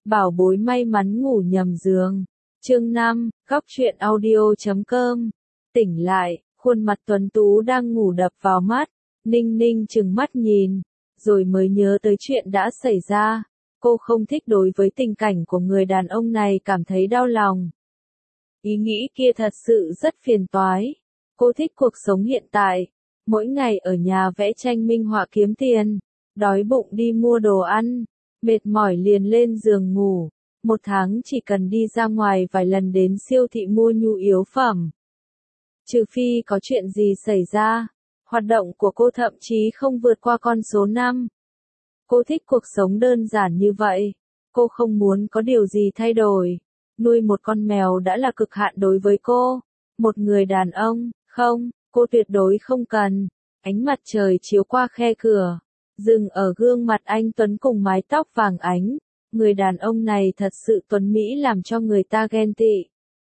Bảo bối may mắn ngủ nhầm giường. Chương 5, góc truyện audio.com. Tỉnh lại, khuôn mặt tuấn tú đang ngủ đập vào mắt, Ninh Ninh trừng mắt nhìn, rồi mới nhớ tới chuyện đã xảy ra. Cô không thích đối với tình cảnh của người đàn ông này, cảm thấy đau lòng. Ý nghĩ kia thật sự rất phiền toái. Cô thích cuộc sống hiện tại, mỗi ngày ở nhà vẽ tranh minh họa kiếm tiền, đói bụng đi mua đồ ăn, mệt mỏi liền lên giường ngủ. Một tháng chỉ cần đi ra ngoài vài lần đến siêu thị mua nhu yếu phẩm. Trừ phi có chuyện gì xảy ra, hoạt động của cô thậm chí không vượt qua con số 5. Cô thích cuộc sống đơn giản như vậy. Cô không muốn có điều gì thay đổi. Nuôi một con mèo đã là cực hạn đối với cô. Một người đàn ông, không, cô tuyệt đối không cần. Ánh mặt trời chiếu qua khe cửa, dừng ở gương mặt anh tuấn cùng mái tóc vàng ánh. Người đàn ông này thật sự tuấn mỹ làm cho người ta ghen tị.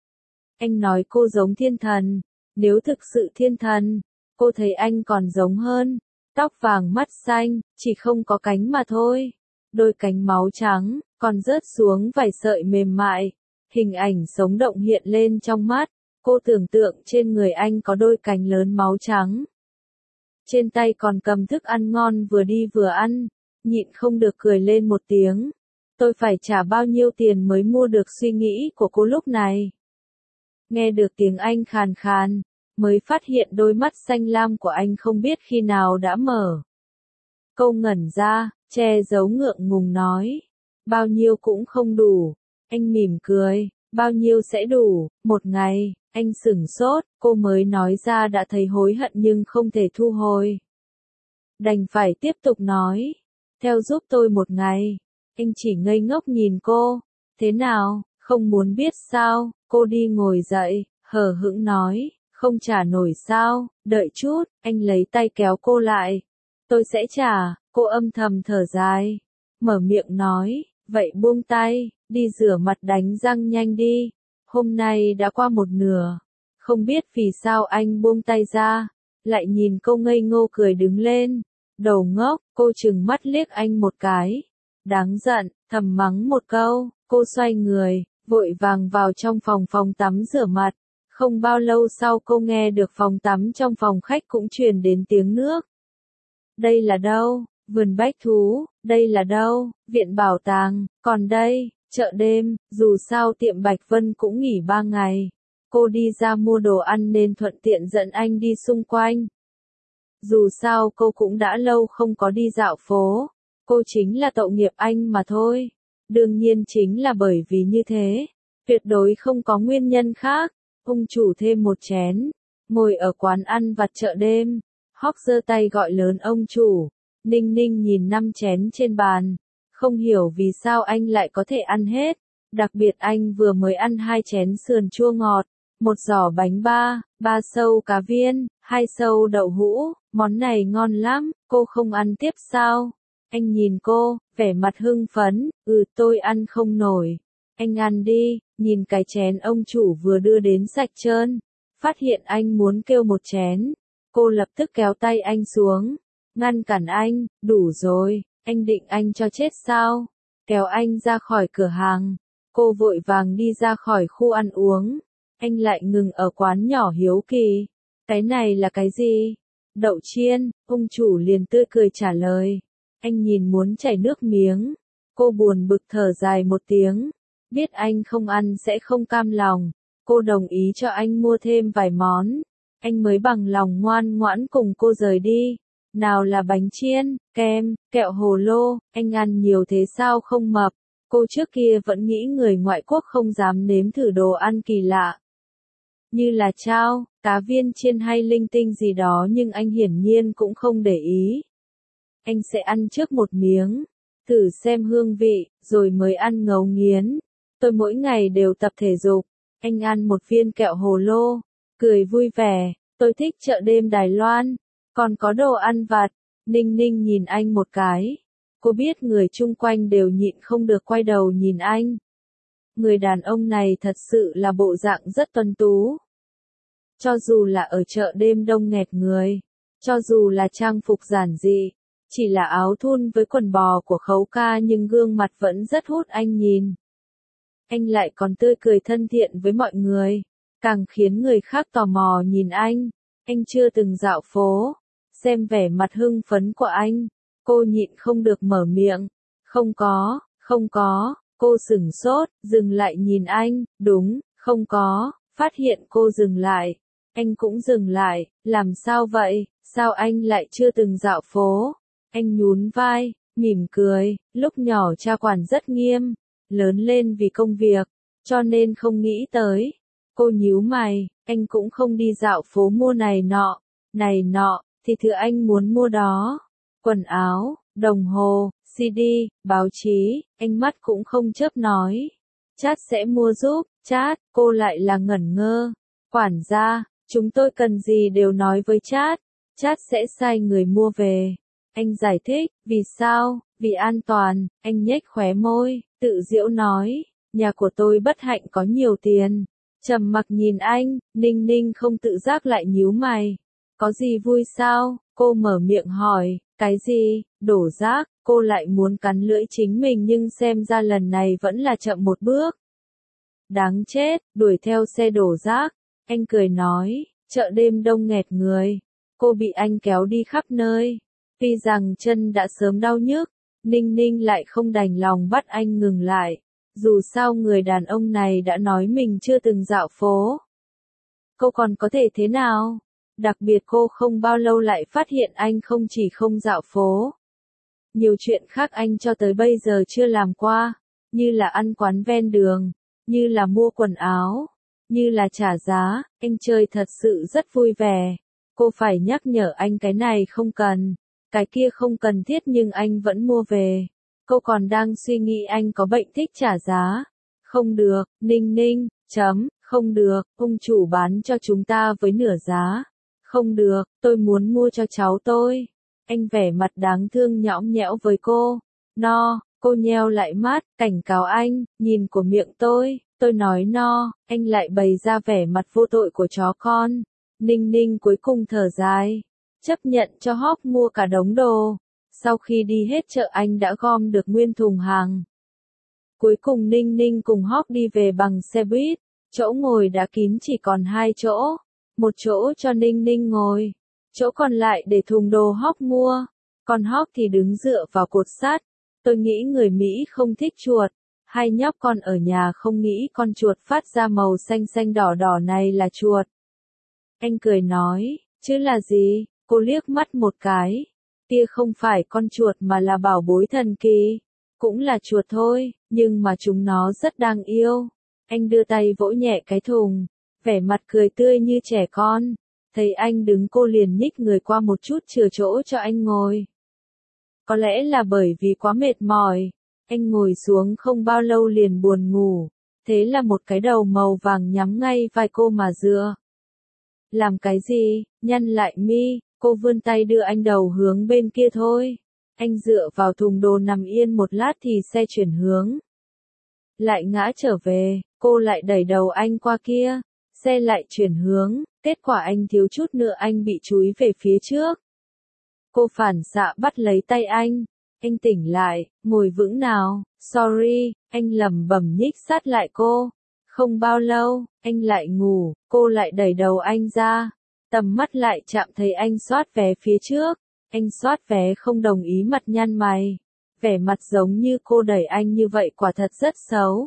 Anh nói cô giống thiên thần. Nếu thực sự thiên thần, cô thấy anh còn giống hơn. Tóc vàng mắt xanh, chỉ không có cánh mà thôi. Đôi cánh máu trắng, còn rớt xuống vài sợi mềm mại. Hình ảnh sống động hiện lên trong mắt. Cô tưởng tượng trên người anh có đôi cánh lớn máu trắng. Trên tay còn cầm thức ăn ngon vừa đi vừa ăn. Nhịn không được cười lên một tiếng. Tôi phải trả bao nhiêu tiền mới mua được suy nghĩ của cô lúc này. Nghe được tiếng anh khàn khàn, mới phát hiện đôi mắt xanh lam của anh không biết khi nào đã mở. Cô ngẩn ra, che giấu ngượng ngùng nói. Bao nhiêu cũng không đủ. Anh mỉm cười, bao nhiêu sẽ đủ, một ngày. Anh sửng sốt, cô mới nói ra đã thấy hối hận nhưng không thể thu hồi. Đành phải tiếp tục nói. Theo giúp tôi một ngày. Anh chỉ ngây ngốc nhìn cô. Thế nào, không muốn biết sao? Cô đi ngồi dậy, hờ hững nói. Không trả nổi sao? Đợi chút, anh lấy tay kéo cô lại. Tôi sẽ trả. Cô âm thầm thở dài. Mở miệng nói. Vậy buông tay, đi rửa mặt đánh răng nhanh đi. Hôm nay đã qua một nửa. Không biết vì sao anh buông tay ra. Lại nhìn cô ngây ngô cười đứng lên. Đầu ngốc, cô trừng mắt liếc anh một cái. Đáng giận, thầm mắng một câu. Cô xoay người, vội vàng vào trong phòng tắm rửa mặt. Không bao lâu sau cô nghe được phòng tắm trong phòng khách cũng truyền đến tiếng nước. Đây là đâu? Vườn bách thú. Đây là đâu? Viện bảo tàng. Còn đây, chợ đêm. Dù sao tiệm Bạch Vân cũng nghỉ 3 ngày. Cô đi ra mua đồ ăn nên thuận tiện dẫn anh đi xung quanh. Dù sao cô cũng đã lâu không có đi dạo phố. Cô chính là tội nghiệp anh mà thôi. Đương nhiên chính là bởi vì như thế. Tuyệt đối không có nguyên nhân khác. Ông chủ thêm một chén. Ngồi ở quán ăn vặt chợ đêm. Hóc giơ tay gọi lớn ông chủ. Ninh Ninh nhìn 5 chén trên bàn. Không hiểu vì sao anh lại có thể ăn hết. Đặc biệt anh vừa mới ăn 2 chén sườn chua ngọt. 1 giỏ bánh ba, 3 sâu cá viên, 2 sâu đậu hũ. Món này ngon lắm, cô không ăn tiếp sao? Anh nhìn cô, vẻ mặt hưng phấn. Tôi ăn không nổi. Anh ăn đi. Nhìn cái chén ông chủ vừa đưa đến sạch trơn. Phát hiện anh muốn kêu một chén. Cô lập tức kéo tay anh xuống. Ngăn cản anh. Đủ rồi. Anh định anh cho chết sao? Kéo anh ra khỏi cửa hàng. Cô vội vàng đi ra khỏi khu ăn uống. Anh lại ngừng ở quán nhỏ hiếu kỳ. Cái này là cái gì? Đậu chiên. Ông chủ liền tươi cười trả lời. Anh nhìn muốn chảy nước miếng. Cô buồn bực thở dài một tiếng. Biết anh không ăn sẽ không cam lòng. Cô đồng ý cho anh mua thêm vài món. Anh mới bằng lòng ngoan ngoãn cùng cô rời đi. Nào là bánh chiên, kem, kẹo hồ lô, anh ăn nhiều thế sao không mập. Cô trước kia vẫn nghĩ người ngoại quốc không dám nếm thử đồ ăn kỳ lạ. Như là chao, cá viên chiên hay linh tinh gì đó, nhưng anh hiển nhiên cũng không để ý. Anh sẽ ăn trước một miếng, thử xem hương vị, rồi mới ăn ngấu nghiến. Tôi mỗi ngày đều tập thể dục. Anh ăn một viên kẹo hồ lô, cười vui vẻ. Tôi thích chợ đêm Đài Loan. Còn có đồ ăn vặt. Ninh Ninh nhìn anh một cái. Cô biết người chung quanh đều nhịn không được quay đầu nhìn anh. Người đàn ông này thật sự là bộ dạng rất tuấn tú. Cho dù là ở chợ đêm đông nghẹt người, cho dù là trang phục giản dị, Chỉ là áo thun với quần bò của Khấu ca nhưng gương mặt vẫn rất hút anh nhìn. Anh lại còn tươi cười thân thiện với mọi người, càng khiến người khác tò mò nhìn anh. Anh chưa từng dạo phố. Xem vẻ mặt hưng phấn của anh, cô nhịn không được mở miệng. Không có, cô sửng sốt, dừng lại nhìn anh, đúng, không có, phát hiện cô dừng lại. Anh cũng dừng lại, làm sao vậy, sao anh lại chưa từng dạo phố? Anh nhún vai, mỉm cười, lúc nhỏ cha quản rất nghiêm, lớn lên vì công việc, cho nên không nghĩ tới. Cô nhíu mày, anh cũng không đi dạo phố mua này nọ, thì thứ anh muốn mua đó. Quần áo, đồng hồ, CD, báo chí, anh mắt cũng không chớp nói. Chát sẽ mua giúp, Chát, cô lại là ngẩn ngơ. Quản gia, chúng tôi cần gì đều nói với Chát, Chát sẽ sai người mua về. Anh giải thích, vì sao, vì an toàn, anh nhếch khóe môi, tự giễu nói, nhà của tôi bất hạnh có nhiều tiền. Trầm mặc nhìn anh, Ninh Ninh không tự giác lại nhíu mày. Có gì vui sao? Cô mở miệng hỏi, cái gì? Đổ rác, cô lại muốn cắn lưỡi chính mình nhưng xem ra lần này vẫn là chậm một bước. Đáng chết, đuổi theo xe đổ rác. Anh cười nói, chợ đêm đông nghẹt người. Cô bị anh kéo đi khắp nơi. Tuy rằng chân đã sớm đau nhức, Ninh Ninh lại không đành lòng bắt anh ngừng lại. Dù sao người đàn ông này đã nói mình chưa từng dạo phố. Cô còn có thể thế nào? Đặc biệt cô không bao lâu lại phát hiện anh không chỉ không dạo phố. Nhiều chuyện khác anh cho tới bây giờ chưa làm qua, như là ăn quán ven đường, như là mua quần áo, như là trả giá, anh chơi thật sự rất vui vẻ. Cô phải nhắc nhở anh cái này không cần, cái kia không cần thiết nhưng anh vẫn mua về. Cô còn đang suy nghĩ anh có bệnh thích trả giá. Không được, Ninh Ninh, không được, ông chủ bán cho chúng ta với nửa giá. Không được, tôi muốn mua cho cháu tôi. Anh vẻ mặt đáng thương nhõng nhẽo với cô. No, cô nheo lại mắt, cảnh cáo anh, nhìn của miệng tôi nói no, anh lại bày ra vẻ mặt vô tội của chó con. Ninh Ninh cuối cùng thở dài, chấp nhận cho Hóc mua cả đống đồ. Sau khi đi hết chợ anh đã gom được nguyên thùng hàng. Cuối cùng Ninh Ninh cùng Hóc đi về bằng xe buýt, chỗ ngồi đã kín chỉ còn 2 chỗ. Một chỗ cho Ninh Ninh ngồi, chỗ còn lại để thùng đồ Hóc mua. Còn Hóc thì đứng dựa vào cột sắt. Tôi nghĩ người Mỹ không thích chuột. Hai nhóc con ở nhà không nghĩ con chuột phát ra màu xanh xanh đỏ đỏ này là chuột. Anh cười nói, chứ là gì? Cô liếc mắt một cái. Kia không phải con chuột mà là bảo bối thần kỳ. Cũng là chuột thôi, nhưng mà chúng nó rất đáng yêu. Anh đưa tay vỗ nhẹ cái thùng, vẻ mặt cười tươi như trẻ con. Thấy anh đứng cô liền nhích người qua một chút chừa chỗ cho anh ngồi. Có lẽ là bởi vì quá mệt mỏi, anh ngồi xuống không bao lâu liền buồn ngủ. Thế là một cái đầu màu vàng nhắm ngay vai cô mà dựa. Làm cái gì? Nhăn lại mi, cô vươn tay đưa anh đầu hướng bên kia thôi. Anh dựa vào thùng đồ nằm yên một lát thì xe chuyển hướng. Lại ngã trở về, cô lại đẩy đầu anh qua kia. Xe lại chuyển hướng, kết quả anh thiếu chút nữa anh bị chúi về phía trước. Cô phản xạ bắt lấy tay anh tỉnh lại, ngồi vững nào, sorry, anh lẩm bẩm nhích sát lại cô. Không bao lâu, anh lại ngủ, cô lại đẩy đầu anh ra. Tầm mắt lại chạm thấy anh soát vé phía trước. Anh soát vé không đồng ý mặt nhăn mày. Vẻ mặt giống như cô đẩy anh như vậy quả thật rất xấu.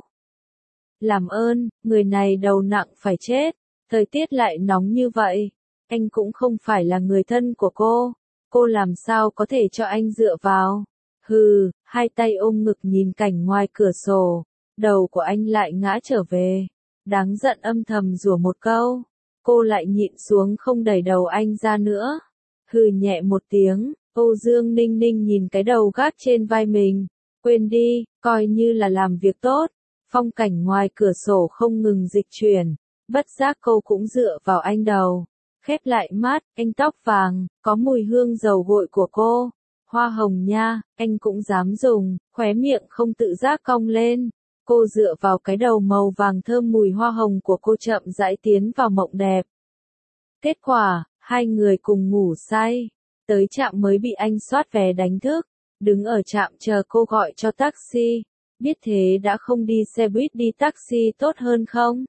Làm ơn, người này đầu nặng phải chết. Thời tiết lại nóng như vậy. Anh cũng không phải là người thân của cô làm sao có thể cho anh dựa vào. Hừ, hai tay ôm ngực nhìn cảnh ngoài cửa sổ. Đầu của anh lại ngã trở về. Đáng giận âm thầm rủa một câu. Cô lại nhịn xuống không đẩy đầu anh ra nữa. Hừ nhẹ một tiếng, Âu Dương Ninh Ninh nhìn cái đầu gác trên vai mình. Quên đi, coi như là làm việc tốt. Phong cảnh ngoài cửa sổ không ngừng dịch chuyển. Bất giác cô cũng dựa vào anh đầu. Khép lại mắt, anh tóc vàng, có mùi hương dầu gội của cô. Hoa hồng nha, anh cũng dám dùng, khóe miệng không tự giác cong lên. Cô dựa vào cái đầu màu vàng thơm mùi hoa hồng của cô chậm rãi tiến vào mộng đẹp. Kết quả, hai người cùng ngủ say. Tới trạm mới bị anh soát vé đánh thức, đứng ở trạm chờ cô gọi cho taxi, biết thế đã không đi xe buýt đi taxi tốt hơn không?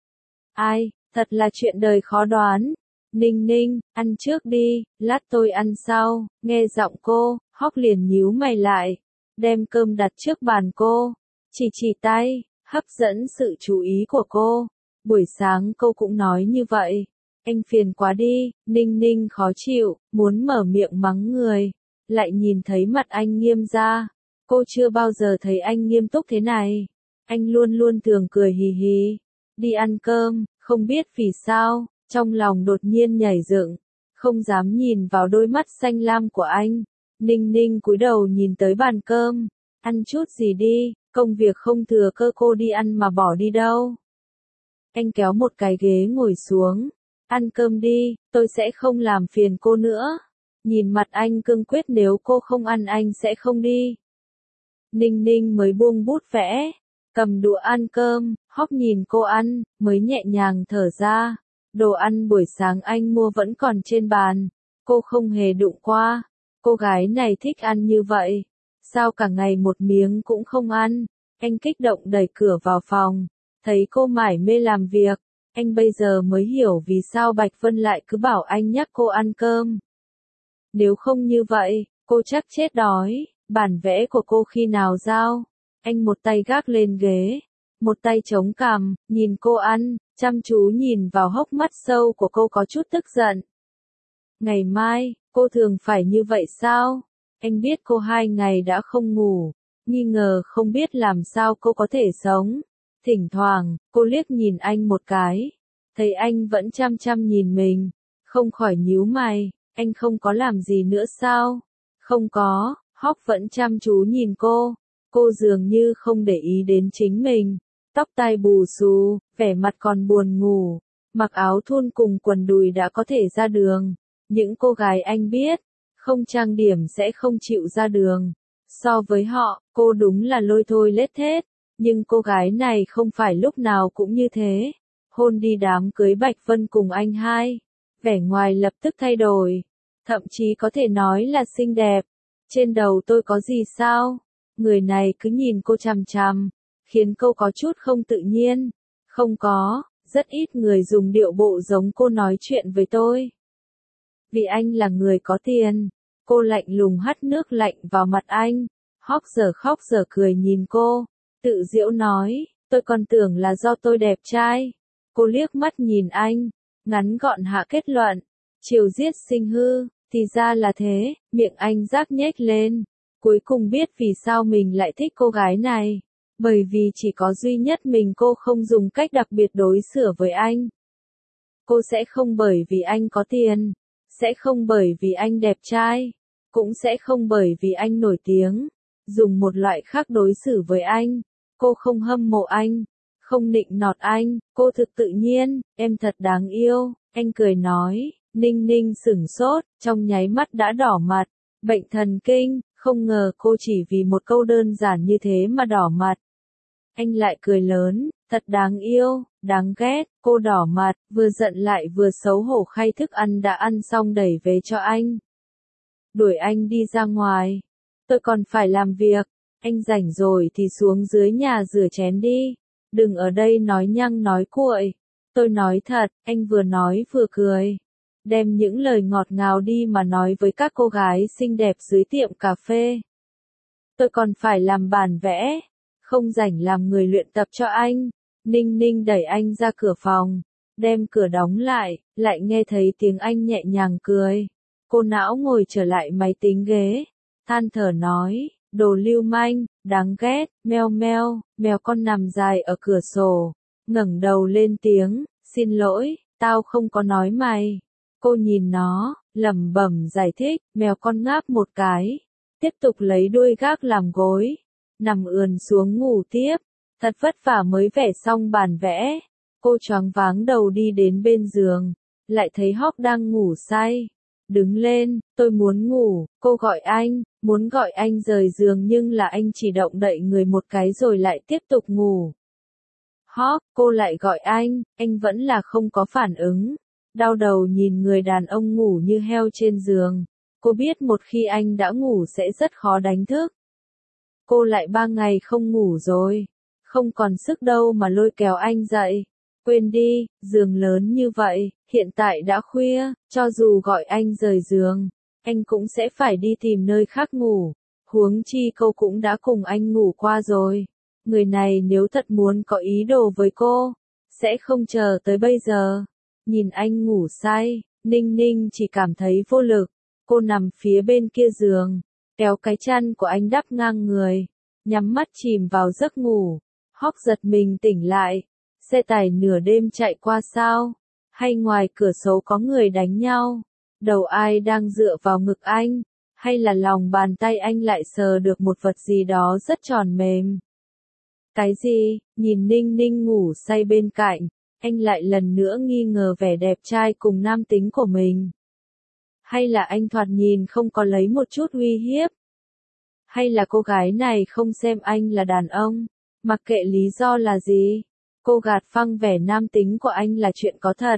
Ai, thật là chuyện đời khó đoán. Ninh Ninh, ăn trước đi, lát tôi ăn sau, nghe giọng cô, Hóc liền nhíu mày lại, đem cơm đặt trước bàn cô, chỉ tay, hấp dẫn sự chú ý của cô. Buổi sáng cô cũng nói như vậy. Anh phiền quá đi, Ninh Ninh khó chịu, muốn mở miệng mắng người, lại nhìn thấy mặt anh nghiêm ra. Cô chưa bao giờ thấy anh nghiêm túc thế này. Anh luôn luôn thường cười hì hì. Đi ăn cơm, không biết vì sao, trong lòng đột nhiên nhảy dựng, không dám nhìn vào đôi mắt xanh lam của anh. Ninh Ninh cúi đầu nhìn tới bàn cơm, ăn chút gì đi, công việc không thừa cơ cô đi ăn mà bỏ đi đâu. Anh kéo một cái ghế ngồi xuống, ăn cơm đi, tôi sẽ không làm phiền cô nữa. Nhìn mặt anh cương quyết nếu cô không ăn anh sẽ không đi. Ninh Ninh mới buông bút vẽ, cầm đũa ăn cơm, Hóc nhìn cô ăn, mới nhẹ nhàng thở ra. Đồ ăn buổi sáng anh mua vẫn còn trên bàn, cô không hề đụng qua. Cô gái này thích ăn như vậy, sao cả ngày một miếng cũng không ăn. Anh kích động đẩy cửa vào phòng, thấy cô mải mê làm việc, anh bây giờ mới hiểu vì sao Bạch Vân lại cứ bảo anh nhắc cô ăn cơm. Nếu không như vậy, cô chắc chết đói. Bản vẽ của cô khi nào giao? Anh một tay gác lên ghế, một tay chống cằm, nhìn cô ăn, chăm chú nhìn vào hốc mắt sâu của cô có chút tức giận. Ngày mai, cô thường phải như vậy sao? Anh biết cô 2 ngày đã không ngủ, nghi ngờ không biết làm sao cô có thể sống. Thỉnh thoảng, cô liếc nhìn anh một cái, thấy anh vẫn chăm chăm nhìn mình, không khỏi nhíu mày, anh không có làm gì nữa sao? Không có. Hóc vẫn chăm chú nhìn cô dường như không để ý đến chính mình, tóc tai bù xù, vẻ mặt còn buồn ngủ, mặc áo thun cùng quần đùi đã có thể ra đường. Những cô gái anh biết, không trang điểm sẽ không chịu ra đường. So với họ, cô đúng là lôi thôi lết thết, nhưng cô gái này không phải lúc nào cũng như thế. Hôn đi đám cưới Bạch Vân cùng anh hai, vẻ ngoài lập tức thay đổi, thậm chí có thể nói là xinh đẹp. Trên đầu tôi có gì sao? Người này cứ nhìn cô chằm chằm, khiến cô có chút không tự nhiên. Không có, rất ít người dùng điệu bộ giống cô nói chuyện với tôi. Vì anh là người có tiền. Cô lạnh lùng hắt nước lạnh vào mặt anh. Hóc giờ khóc giờ cười nhìn cô, tự giễu nói, tôi còn tưởng là do tôi đẹp trai. Cô liếc mắt nhìn anh, ngắn gọn hạ kết luận, chiều giết sinh hư. Thì ra là thế, miệng anh rác nhếch lên. Cuối cùng biết vì sao mình lại thích cô gái này. Bởi vì chỉ có duy nhất mình cô không dùng cách đặc biệt đối xử với anh. Cô sẽ không bởi vì anh có tiền, sẽ không bởi vì anh đẹp trai, cũng sẽ không bởi vì anh nổi tiếng, dùng một loại khác đối xử với anh. Cô không hâm mộ anh, không nịnh nọt anh, cô thực tự nhiên, em thật đáng yêu, anh cười nói. Ninh Ninh sửng sốt, trong nháy mắt đã đỏ mặt, bệnh thần kinh, không ngờ cô chỉ vì một câu đơn giản như thế mà đỏ mặt. Anh lại cười lớn, thật đáng yêu, đáng ghét, cô đỏ mặt, vừa giận lại vừa xấu hổ khay thức ăn đã ăn xong đẩy về cho anh. Đuổi anh đi ra ngoài, tôi còn phải làm việc, anh rảnh rồi thì xuống dưới nhà rửa chén đi, đừng ở đây nói nhăng nói cuội. Tôi nói thật, anh vừa nói vừa cười. Đem những lời ngọt ngào đi mà nói với các cô gái xinh đẹp dưới tiệm cà phê. Tôi còn phải làm bản vẽ, không rảnh làm người luyện tập cho anh. Ninh Ninh đẩy anh ra cửa phòng, đem cửa đóng lại, lại nghe thấy tiếng anh nhẹ nhàng cười. Cô não ngồi trở lại máy tính ghế, than thở nói, đồ lưu manh, đáng ghét, meo meo, mèo con nằm dài ở cửa sổ, ngẩng đầu lên tiếng, xin lỗi, tao không có nói mày. Cô nhìn nó, lẩm bẩm giải thích, mèo con ngáp một cái, tiếp tục lấy đuôi gác làm gối, nằm ườn xuống ngủ tiếp, thật vất vả mới vẽ xong bản vẽ. Cô choáng váng đầu đi đến bên giường, lại thấy Hóc đang ngủ say. Đứng lên, tôi muốn ngủ, cô gọi anh, muốn gọi anh rời giường nhưng là anh chỉ động đậy người một cái rồi lại tiếp tục ngủ. Hóc, cô lại gọi anh vẫn là không có phản ứng. Đau đầu nhìn người đàn ông ngủ như heo trên giường. Cô biết một khi anh đã ngủ sẽ rất khó đánh thức. Cô lại 3 ngày không ngủ rồi, không còn sức đâu mà lôi kéo anh dậy. Quên đi, giường lớn như vậy, hiện tại đã khuya, cho dù gọi anh rời giường, anh cũng sẽ phải đi tìm nơi khác ngủ. Huống chi cô cũng đã cùng anh ngủ qua rồi. Người này nếu thật muốn có ý đồ với cô, sẽ không chờ tới bây giờ. Nhìn anh ngủ say, Ninh Ninh chỉ cảm thấy vô lực. Cô nằm phía bên kia giường, kéo cái chăn của anh đắp ngang người, nhắm mắt chìm vào giấc ngủ. Hóc giật mình tỉnh lại. Xe tải nửa đêm chạy qua sao? Hay ngoài cửa sổ có người đánh nhau? Đầu ai đang dựa vào ngực anh? Hay là lòng bàn tay anh lại sờ được một vật gì đó rất tròn mềm? Cái gì? Nhìn Ninh Ninh ngủ say bên cạnh, anh lại lần nữa nghi ngờ vẻ đẹp trai cùng nam tính của mình. Hay là anh thoạt nhìn không có lấy một chút uy hiếp? Hay là cô gái này không xem anh là đàn ông? Mặc kệ lý do là gì, cô gạt phăng vẻ nam tính của anh là chuyện có thật.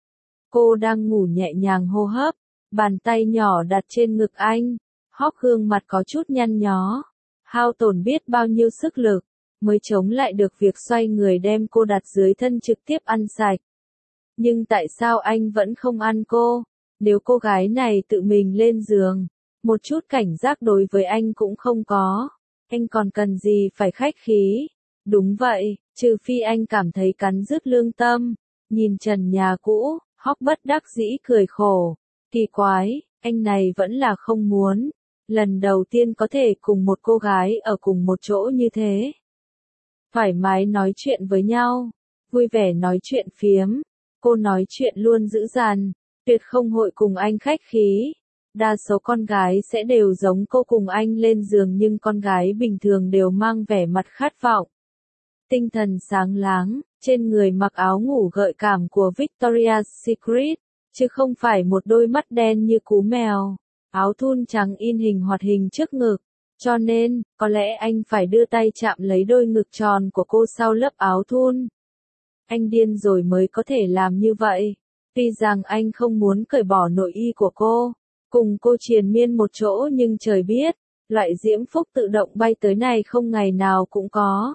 Cô đang ngủ nhẹ nhàng hô hấp, bàn tay nhỏ đặt trên ngực anh, Hóc gương mặt có chút nhăn nhó, hao tổn biết bao nhiêu sức lực, mới chống lại được việc xoay người đem cô đặt dưới thân trực tiếp ăn sạch. Nhưng tại sao anh vẫn không ăn cô? Nếu cô gái này tự mình lên giường, một chút cảnh giác đối với anh cũng không có, anh còn cần gì phải khách khí? Đúng vậy, trừ phi anh cảm thấy cắn rứt lương tâm. Nhìn trần nhà cũ, Hóc bất đắc dĩ cười khổ. Kỳ quái, anh này vẫn là không muốn. Lần đầu tiên có thể cùng một cô gái ở cùng một chỗ như thế. Thoải mái nói chuyện với nhau, vui vẻ nói chuyện phiếm. Cô nói chuyện luôn dữ dằn, tuyệt không hội cùng anh khách khí. Đa số con gái sẽ đều giống cô cùng anh lên giường, nhưng con gái bình thường đều mang vẻ mặt khát vọng. Tinh thần sáng láng, trên người mặc áo ngủ gợi cảm của Victoria's Secret, chứ không phải một đôi mắt đen như cú mèo. Áo thun trắng in hình hoạt hình trước ngực, cho nên, có lẽ anh phải đưa tay chạm lấy đôi ngực tròn của cô sau lớp áo thun. Anh điên rồi mới có thể làm như vậy. Tuy rằng anh không muốn cởi bỏ nội y của cô, cùng cô triền miên một chỗ, nhưng trời biết, loại diễm phúc tự động bay tới này không ngày nào cũng có.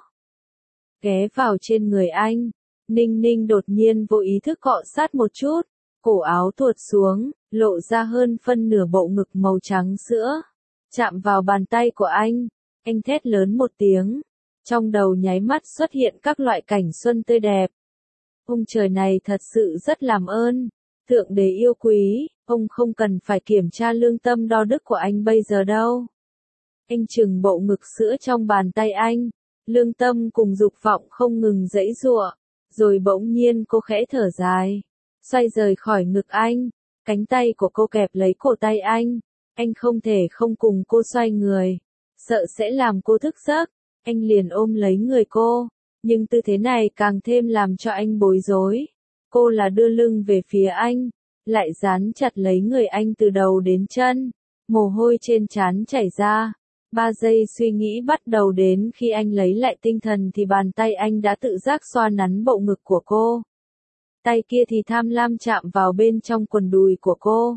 Ghé vào trên người anh, Ninh Ninh đột nhiên vô ý thức cọ sát một chút, cổ áo tuột xuống, lộ ra hơn phân nửa bộ ngực màu trắng sữa. Chạm vào bàn tay của anh thét lớn một tiếng. Trong đầu nháy mắt xuất hiện các loại cảnh xuân tươi đẹp. Ông trời này thật sự rất làm ơn. Thượng đế yêu quý, ông không cần phải kiểm tra lương tâm đo đức của anh bây giờ đâu. Anh chừng bộ ngực sữa trong bàn tay anh. Lương tâm cùng dục vọng không ngừng giãy giụa. Rồi bỗng nhiên cô khẽ thở dài, xoay rời khỏi ngực anh. Cánh tay của cô kẹp lấy cổ tay anh không thể không cùng cô xoay người, sợ sẽ làm cô thức giấc. Anh liền ôm lấy người cô, nhưng tư thế này càng thêm làm cho anh bối rối. Cô là đưa lưng về phía anh, lại dán chặt lấy người anh từ đầu đến chân, mồ hôi trên trán chảy ra. 3 giây suy nghĩ bắt đầu, đến khi anh lấy lại tinh thần thì bàn tay anh đã tự giác xoa nắn bộ ngực của cô. Tay kia thì tham lam chạm vào bên trong quần đùi của cô.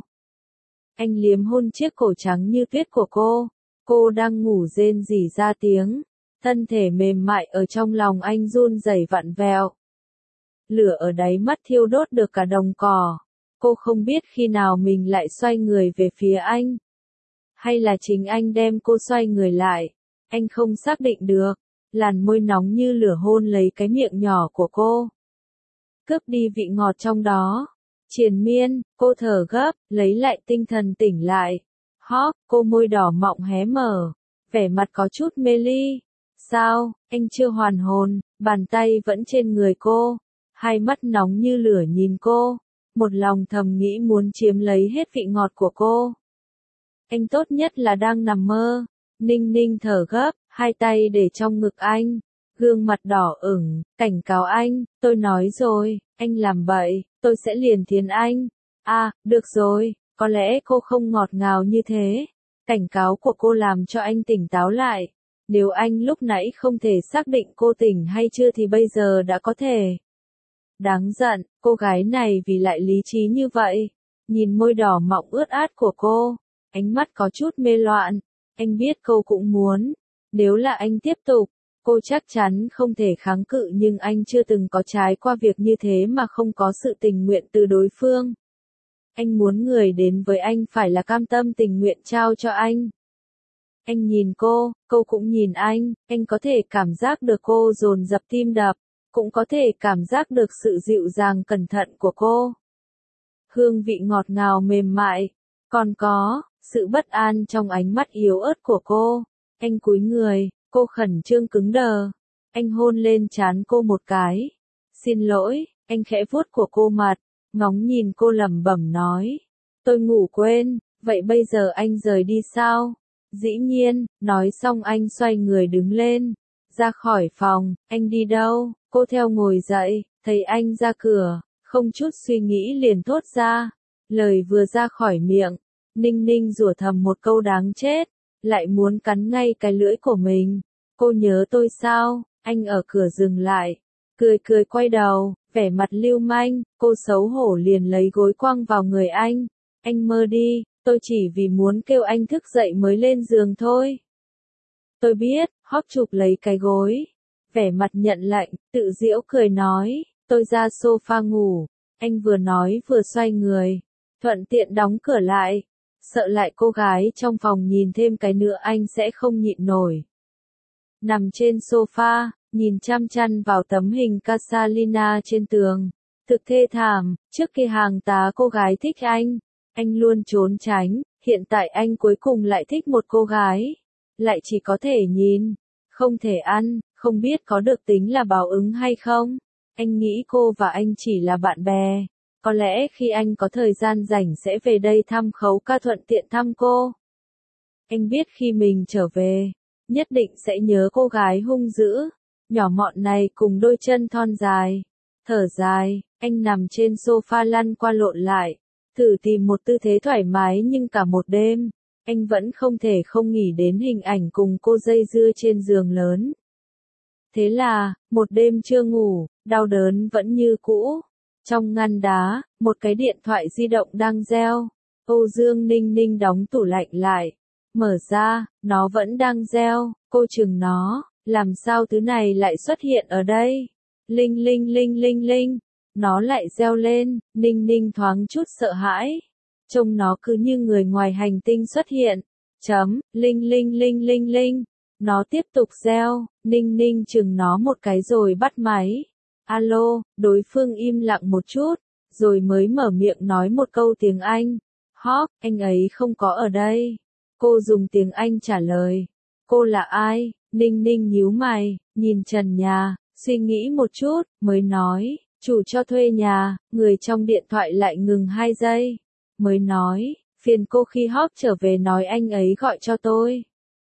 Anh liếm hôn chiếc cổ trắng như tuyết của cô. Cô đang ngủ rên rỉ ra tiếng. Thân thể mềm mại ở trong lòng anh run rẩy vặn vẹo. Lửa ở đáy mắt thiêu đốt được cả đồng cỏ. Cô không biết khi nào mình lại xoay người về phía anh. Hay là chính anh đem cô xoay người lại. Anh không xác định được. Làn môi nóng như lửa hôn lấy cái miệng nhỏ của cô, cướp đi vị ngọt trong đó. Triền miên, cô thở gấp, lấy lại tinh thần tỉnh lại. Hóc, cô môi đỏ mọng hé mở, vẻ mặt có chút mê ly. Sao, anh chưa hoàn hồn, bàn tay vẫn trên người cô, hai mắt nóng như lửa nhìn cô, một lòng thầm nghĩ muốn chiếm lấy hết vị ngọt của cô. Anh tốt nhất là đang nằm mơ. Ninh Ninh thở gấp, hai tay để trong ngực anh. Gương mặt đỏ ửng, cảnh cáo anh, tôi nói rồi, anh làm bậy, tôi sẽ liền thiến anh. À, được rồi, có lẽ cô không ngọt ngào như thế. Cảnh cáo của cô làm cho anh tỉnh táo lại. Nếu anh lúc nãy không thể xác định cô tỉnh hay chưa thì bây giờ đã có thể. Đáng giận, cô gái này vì lại lý trí như vậy. Nhìn môi đỏ mọng ướt át của cô, ánh mắt có chút mê loạn. Anh biết cô cũng muốn. Nếu là anh tiếp tục, cô chắc chắn không thể kháng cự, nhưng anh chưa từng có trải qua việc như thế mà không có sự tình nguyện từ đối phương. Anh muốn người đến với anh phải là cam tâm tình nguyện trao cho anh. Anh nhìn cô cũng nhìn anh có thể cảm giác được cô dồn dập tim đập, cũng có thể cảm giác được sự dịu dàng cẩn thận của cô. Hương vị ngọt ngào mềm mại, còn có sự bất an trong ánh mắt yếu ớt của cô. Anh cúi người, cô khẩn trương cứng đờ. Anh hôn lên trán cô một cái. Xin lỗi, anh khẽ vuốt của cô mặt, ngóng nhìn cô lẩm bẩm nói. Tôi ngủ quên, vậy bây giờ anh rời đi sao? Dĩ nhiên, nói xong anh xoay người đứng lên, ra khỏi phòng. Anh đi đâu? Cô theo ngồi dậy, thấy anh ra cửa, không chút suy nghĩ liền thốt ra. Lời vừa ra khỏi miệng, Ninh Ninh rủa thầm một câu đáng chết, lại muốn cắn ngay cái lưỡi của mình. Cô nhớ tôi sao? Anh ở cửa dừng lại, cười quay đầu, vẻ mặt lưu manh. Cô xấu hổ liền lấy gối quăng vào người anh. Anh mơ đi, tôi chỉ vì muốn kêu anh thức dậy mới lên giường thôi. Tôi biết, Hóp chụp lấy cái gối, vẻ mặt nhận lệnh, tự giễu cười nói, tôi ra sofa ngủ. Anh vừa nói vừa xoay người, thuận tiện đóng cửa lại, sợ lại cô gái trong phòng nhìn thêm cái nữa anh sẽ không nhịn nổi. Nằm trên sofa, nhìn chăm chăm vào tấm hình Casalina trên tường, thực thê thảm. Trước kia hàng tá cô gái thích anh luôn trốn tránh, hiện tại anh cuối cùng lại thích một cô gái, lại chỉ có thể nhìn, không thể ăn, không biết có được tính là báo ứng hay không. Anh nghĩ cô và anh chỉ là bạn bè, có lẽ khi anh có thời gian rảnh sẽ về đây thăm Khấu Ca, thuận tiện thăm cô. Anh biết khi mình trở về, nhất định sẽ nhớ cô gái hung dữ, nhỏ mọn này cùng đôi chân thon dài. Thở dài, anh nằm trên sofa lăn qua lộn lại, thử tìm một tư thế thoải mái, nhưng cả một đêm, anh vẫn không thể không nghĩ đến hình ảnh cùng cô dây dưa trên giường lớn. Thế là, một đêm chưa ngủ, đau đớn vẫn như cũ. Trong ngăn đá, một cái điện thoại di động đang reo. Âu Dương Ninh Ninh đóng tủ lạnh lại. Mở ra, nó vẫn đang reo. Cô chừng nó, làm sao thứ này lại xuất hiện ở đây? Linh linh linh linh linh. Nó lại reo lên. Ninh Ninh thoáng chút sợ hãi. Trông nó cứ như người ngoài hành tinh xuất hiện. Linh linh linh linh linh. Nó tiếp tục reo. Ninh Ninh chừng nó một cái rồi bắt máy. Alo, đối phương im lặng một chút, rồi mới mở miệng nói một câu tiếng Anh. Hóp, anh ấy không có ở đây. Cô dùng tiếng Anh trả lời. Cô là ai? Ninh Ninh nhíu mày, nhìn trần nhà, suy nghĩ một chút, mới nói, chủ cho thuê nhà. Người trong điện thoại lại ngừng 2 giây, mới nói, phiền cô khi Hóp trở về nói anh ấy gọi cho tôi.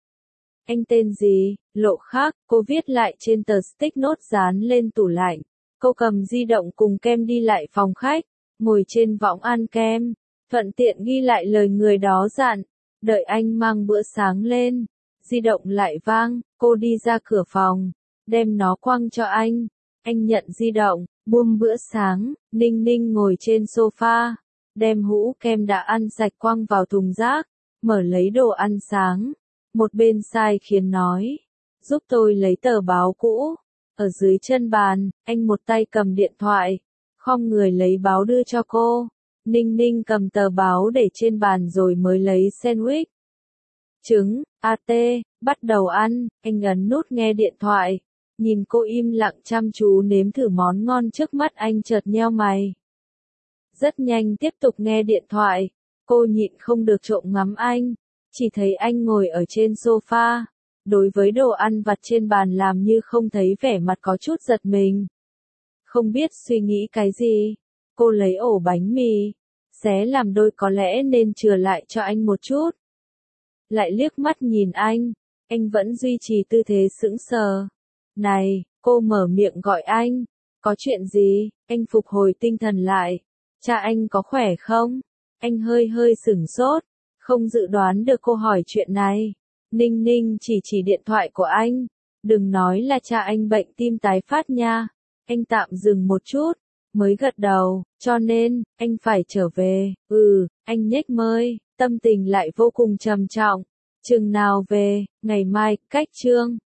Anh tên gì? Lộ Khắc. Cô viết lại trên tờ stick note dán lên tủ lạnh. Cô cầm di động cùng kem đi lại phòng khách, ngồi trên võng ăn kem, thuận tiện ghi lại lời người đó dặn. Đợi anh mang bữa sáng lên, di động lại vang. Cô đi ra cửa phòng, đem nó quăng cho anh. Anh nhận di động, buông bữa sáng. Ninh Ninh ngồi trên sofa, đem hũ kem đã ăn sạch quăng vào thùng rác, mở lấy đồ ăn sáng. Một bên sai khiến nói, giúp tôi lấy tờ báo cũ. Ở dưới chân bàn, anh một tay cầm điện thoại, khom người lấy báo đưa cho cô. Ninh Ninh cầm tờ báo để trên bàn rồi mới lấy sandwich, trứng, bắt đầu ăn. Anh ấn nút nghe điện thoại, nhìn cô im lặng chăm chú nếm thử món ngon trước mắt, anh chợt nheo mày. Rất nhanh tiếp tục nghe điện thoại, cô nhịn không được trộm ngắm anh, chỉ thấy anh ngồi ở trên sofa. Đối với đồ ăn vặt trên bàn làm như không thấy, vẻ mặt có chút giật mình. Không biết suy nghĩ cái gì, cô lấy ổ bánh mì, xé làm đôi, có lẽ nên chừa lại cho anh một chút. Lại liếc mắt nhìn anh vẫn duy trì tư thế sững sờ. Này, cô mở miệng gọi anh, có chuyện gì? Anh phục hồi tinh thần lại. Cha anh có khỏe không? Anh hơi sửng sốt, không dự đoán được cô hỏi chuyện này. Ninh Ninh chỉ điện thoại của anh. Đừng nói là cha anh bệnh tim tái phát nha. Anh tạm dừng một chút, mới gật đầu, cho nên, anh phải trở về. Anh nhếch môi, tâm tình lại vô cùng trầm trọng. Chừng nào về, ngày mai, cách chương.